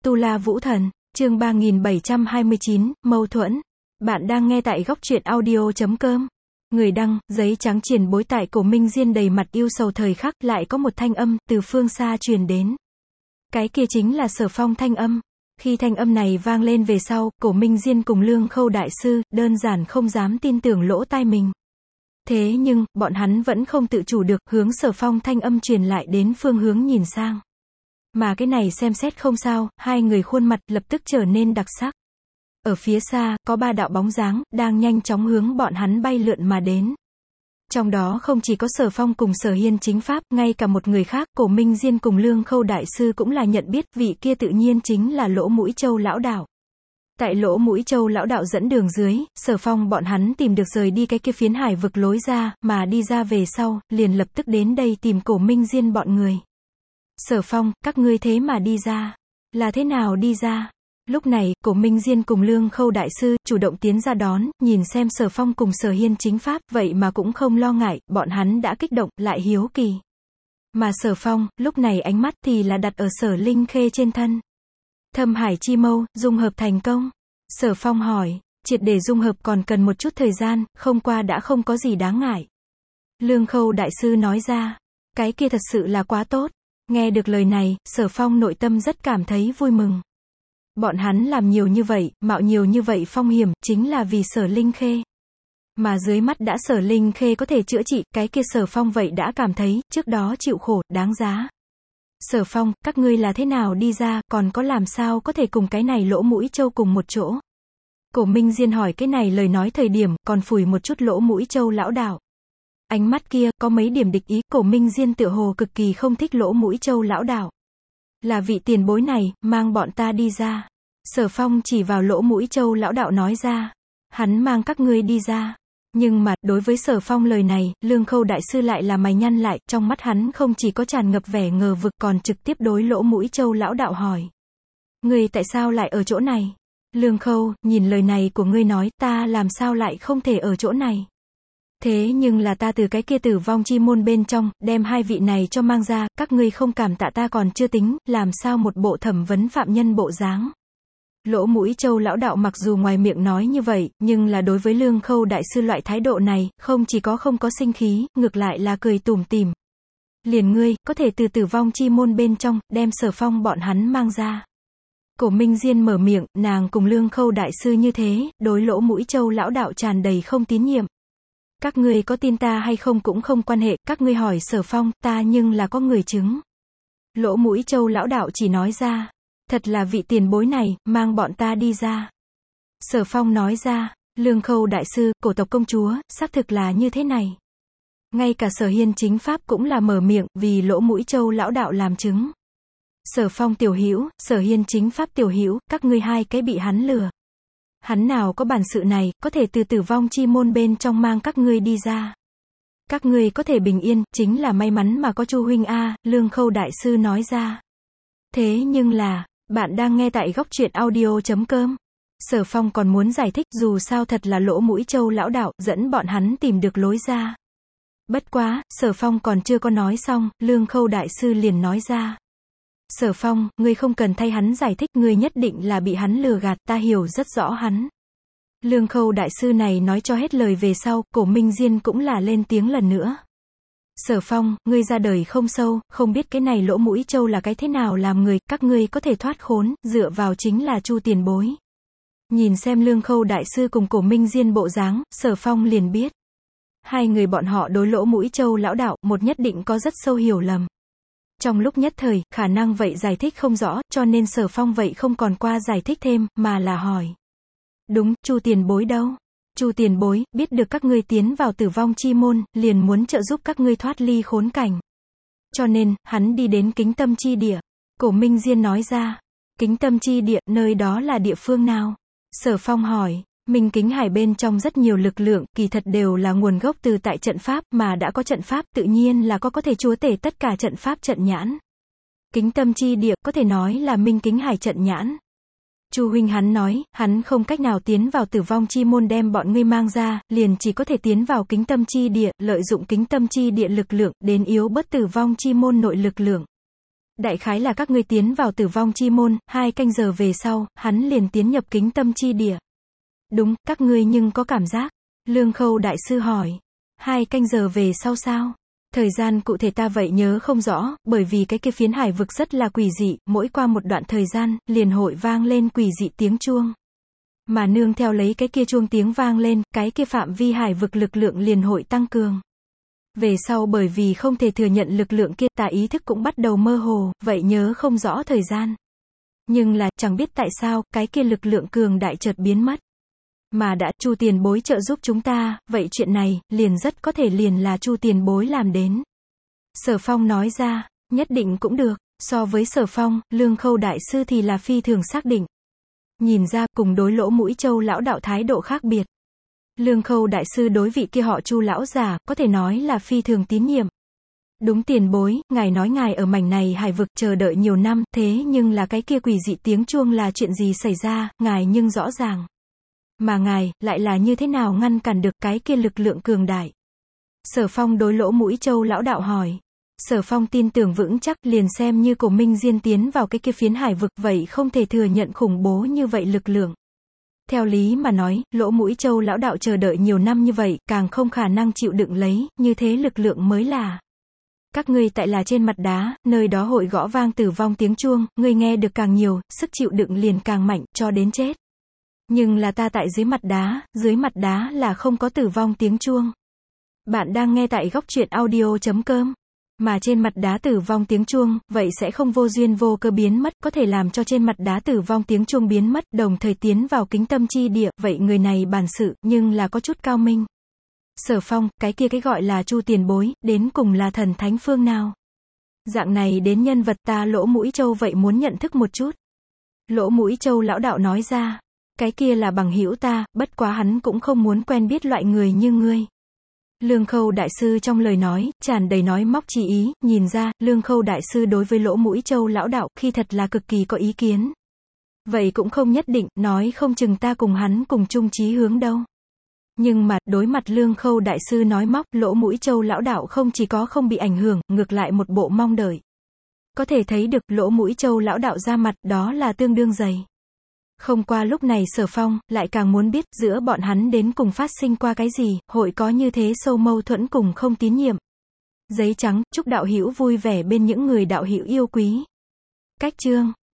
Tu La Vũ Thần, chương 3729, mâu thuẫn. Bạn đang nghe tại góc truyện audio.com. Người đăng, giấy trắng triển bối tại Cổ Minh Diên đầy mặt yêu sầu thời khắc lại có một thanh âm từ phương xa truyền đến. Cái kia chính là Sở Phong thanh âm. Khi thanh âm này vang lên về sau, Cổ Minh Diên cùng Lương Khâu đại sư, đơn giản không dám tin tưởng lỗ tai mình. Thế nhưng, bọn hắn vẫn không tự chủ được, hướng Sở Phong thanh âm truyền lại đến phương hướng nhìn sang. Mà cái này xem xét không sao, hai người khuôn mặt lập tức trở nên đặc sắc. Ở phía xa, có ba đạo bóng dáng, đang nhanh chóng hướng bọn hắn bay lượn mà đến. Trong đó không chỉ có Sở Phong cùng Sở Hiên chính pháp, ngay cả một người khác, Cổ Minh Diên cùng Lương Khâu đại sư cũng là nhận biết, vị kia tự nhiên chính là Lỗ Mũi Châu lão đạo. Tại Lỗ Mũi Châu lão đạo dẫn đường dưới, Sở Phong bọn hắn tìm được rời đi cái kia phiến hải vực lối ra, mà đi ra về sau, liền lập tức đến đây tìm Cổ Minh Diên bọn người. Sở Phong, các ngươi thế mà đi ra. Là thế nào đi ra? Lúc này, Cổ Minh Diên cùng Lương Khâu đại sư, chủ động tiến ra đón, nhìn xem Sở Phong cùng Sở Hiên chính pháp, vậy mà cũng không lo ngại, bọn hắn đã kích động, lại hiếu kỳ. Mà Sở Phong, lúc này ánh mắt thì là đặt ở Sở Linh Khê trên thân. Thâm Hải Chi Mâu, dung hợp thành công. Sở Phong hỏi, triệt để dung hợp còn cần một chút thời gian, không qua đã không có gì đáng ngại. Lương Khâu đại sư nói ra, cái kia thật sự là quá tốt. Nghe được lời này, Sở Phong nội tâm rất cảm thấy vui mừng. Bọn hắn làm nhiều như vậy, mạo nhiều như vậy phong hiểm, chính là vì Sở Linh Khê. Mà dưới mắt đã Sở Linh Khê có thể chữa trị, cái kia Sở Phong vậy đã cảm thấy, trước đó chịu khổ, đáng giá. Sở Phong, các ngươi là thế nào đi ra, còn có làm sao có thể cùng cái này Lỗ Mũi Châu cùng một chỗ? Cổ Minh Diên hỏi cái này lời nói thời điểm, còn phủi một chút Lỗ Mũi Châu lão đạo. Ánh mắt kia, có mấy điểm địch ý, Cổ Minh Diên tựa hồ cực kỳ không thích Lỗ Mũi Châu lão đạo. Là vị tiền bối này, mang bọn ta đi ra. Sở Phong chỉ vào Lỗ Mũi Châu lão đạo nói ra. Hắn mang các ngươi đi ra. Nhưng mà, đối với Sở Phong lời này, Lương Khâu đại sư lại là mày nhăn lại, trong mắt hắn không chỉ có tràn ngập vẻ ngờ vực còn trực tiếp đối Lỗ Mũi Châu lão đạo hỏi. Ngươi tại sao lại ở chỗ này? Lương Khâu, nhìn lời này của ngươi nói, ta làm sao lại không thể ở chỗ này? Thế nhưng là ta từ cái kia Tử Vong Chi Môn bên trong, đem hai vị này cho mang ra, các ngươi không cảm tạ ta còn chưa tính, làm sao một bộ thẩm vấn phạm nhân bộ dáng. Lỗ Mũi Châu lão đạo mặc dù ngoài miệng nói như vậy, nhưng là đối với Lương Khâu đại sư loại thái độ này, không chỉ có không có sinh khí, ngược lại là cười tủm tỉm. Liền ngươi, có thể từ Tử Vong Chi Môn bên trong, đem Sở Phong bọn hắn mang ra. Cổ Minh Diên mở miệng, nàng cùng Lương Khâu đại sư như thế, đối Lỗ Mũi Châu lão đạo tràn đầy không tín nhiệm. Các ngươi có tin ta hay không cũng không quan hệ, các ngươi hỏi Sở Phong, ta nhưng là có người chứng. Lỗ Mũi Châu lão đạo chỉ nói ra, thật là vị tiền bối này, mang bọn ta đi ra. Sở Phong nói ra, Lương Khâu đại sư, cổ tộc công chúa, xác thực là như thế này. Ngay cả Sở Hiên chính pháp cũng là mở miệng, vì Lỗ Mũi Châu lão đạo làm chứng. Sở Phong tiểu hữu, Sở Hiên chính pháp tiểu hữu, các ngươi hai cái bị hắn lừa. Hắn nào có bản sự này, có thể từ Tử Vong Chi Môn bên trong mang các ngươi đi ra. Các ngươi có thể bình yên, chính là may mắn mà có Chu huynh a, Lương Khâu đại sư nói ra. Thế nhưng là, bạn đang nghe tại góc truyện audio.com. Sở Phong còn muốn giải thích, dù sao thật là Lỗ Mũi Châu lão đạo, dẫn bọn hắn tìm được lối ra. Bất quá, Sở Phong còn chưa có nói xong, Lương Khâu đại sư liền nói ra. Sở Phong, ngươi không cần thay hắn giải thích, ngươi nhất định là bị hắn lừa gạt, ta hiểu rất rõ hắn. Lương Khâu đại sư này nói cho hết lời về sau, Cổ Minh Diên cũng là lên tiếng lần nữa. Sở Phong, ngươi ra đời không sâu, không biết cái này Lỗ Mũi Châu là cái thế nào làm người, các ngươi có thể thoát khốn, dựa vào chính là Chu tiền bối. Nhìn xem Lương Khâu đại sư cùng Cổ Minh Diên bộ dáng, Sở Phong liền biết. Hai người bọn họ đối Lỗ Mũi Châu lão đạo, một nhất định có rất sâu hiểu lầm. Trong lúc nhất thời, khả năng vậy giải thích không rõ, cho nên Sở Phong vậy không còn qua giải thích thêm, mà là hỏi. Đúng, Chu tiền bối đâu? Chu tiền bối, biết được các ngươi tiến vào Tử Vong Chi Môn, liền muốn trợ giúp các ngươi thoát ly khốn cảnh. Cho nên, hắn đi đến Kính Tâm Chi Địa. Cổ Minh Diên nói ra. Kính Tâm Chi Địa, nơi đó là địa phương nào? Sở Phong hỏi. Minh Kính Hải bên trong rất nhiều lực lượng, kỳ thật đều là nguồn gốc từ tại trận pháp, mà đã có trận pháp, tự nhiên là có thể chúa tể tất cả trận pháp trận nhãn. Kính Tâm Chi Địa, có thể nói là Minh Kính Hải trận nhãn. Chu huynh hắn nói, hắn không cách nào tiến vào Tử Vong Chi Môn đem bọn ngươi mang ra, liền chỉ có thể tiến vào Kính Tâm Chi Địa, lợi dụng Kính Tâm Chi Địa lực lượng, đến yếu bớt Tử Vong Chi Môn nội lực lượng. Đại khái là các ngươi tiến vào tử vong chi môn, 2 canh giờ về sau, hắn liền tiến nhập kính tâm chi địa. Đúng, các ngươi nhưng có cảm giác? Lương Khâu đại sư hỏi. 2 canh giờ về sau sao? Thời gian cụ thể ta vậy nhớ không rõ, bởi vì cái kia phiến hải vực rất là quỷ dị, mỗi qua một đoạn thời gian, liền hội vang lên quỷ dị tiếng chuông. Mà nương theo lấy cái kia chuông tiếng vang lên, cái kia phạm vi hải vực lực lượng liền hội tăng cường. Về sau bởi vì không thể thừa nhận lực lượng kia, ta ý thức cũng bắt đầu mơ hồ, vậy nhớ không rõ thời gian. Nhưng là, chẳng biết tại sao, cái kia lực lượng cường đại chợt biến mất. Mà đã, Chu tiền bối trợ giúp chúng ta, vậy chuyện này, liền rất có thể liền là Chu tiền bối làm đến. Sở Phong nói ra, nhất định cũng được, so với Sở Phong, Lương Khâu đại sư thì là phi thường xác định. Nhìn ra, cùng đối Lỗ Mũi Châu lão đạo thái độ khác biệt. Lương Khâu đại sư đối vị kia họ Chu lão già, có thể nói là phi thường tín nhiệm. Đúng tiền bối, ngài nói ngài ở mảnh này hải vực chờ đợi nhiều năm, thế nhưng là cái kia quỷ dị tiếng chuông là chuyện gì xảy ra, ngài nhưng rõ ràng. Mà ngài, lại là như thế nào ngăn cản được cái kia lực lượng cường đại? Sở Phong đối Lỗ Mũi Châu lão đạo hỏi. Sở Phong tin tưởng vững chắc, liền xem như Cổ Minh Diên tiến vào cái kia phiến hải vực, vậy không thể thừa nhận khủng bố như vậy lực lượng. Theo lý mà nói, Lỗ Mũi Châu lão đạo chờ đợi nhiều năm như vậy, càng không khả năng chịu đựng lấy, như thế lực lượng mới là. Các ngươi tại là trên mặt đá, nơi đó hội gõ vang tử vong tiếng chuông, ngươi nghe được càng nhiều, sức chịu đựng liền càng mạnh, cho đến chết. Nhưng là ta tại dưới mặt đá là không có tử vong tiếng chuông. Bạn đang nghe tại góc truyện audio.com. Mà trên mặt đá tử vong tiếng chuông, vậy sẽ không vô duyên vô cơ biến mất, có thể làm cho trên mặt đá tử vong tiếng chuông biến mất, đồng thời tiến vào kính tâm chi địa, vậy người này bản sự, nhưng là có chút cao minh. Sở Phong, cái kia cái gọi là Chu tiền bối, đến cùng là thần thánh phương nào? Dạng này đến nhân vật ta Lỗ Mũi Châu vậy muốn nhận thức một chút. Lỗ Mũi Châu lão đạo nói ra, cái kia là bằng hữu ta, bất quá hắn cũng không muốn quen biết loại người như ngươi. Lương Khâu đại sư trong lời nói, tràn đầy nói móc chỉ ý, nhìn ra, Lương Khâu đại sư đối với Lỗ Mũi Châu lão đạo, khi thật là cực kỳ có ý kiến. Vậy cũng không nhất định, nói không chừng ta cùng hắn cùng chung chí hướng đâu. Nhưng mà, đối mặt Lương Khâu đại sư nói móc, Lỗ Mũi Châu lão đạo không chỉ có không bị ảnh hưởng, ngược lại một bộ mong đợi. Có thể thấy được, Lỗ Mũi Châu lão đạo ra mặt, đó là tương đương dày. Không qua lúc này Sở Phong, lại càng muốn biết, giữa bọn hắn đến cùng phát sinh qua cái gì, hội có như thế sâu mâu thuẫn cùng không tín nhiệm. Giấy trắng, chúc đạo hữu vui vẻ bên những người đạo hữu yêu quý. Cách chương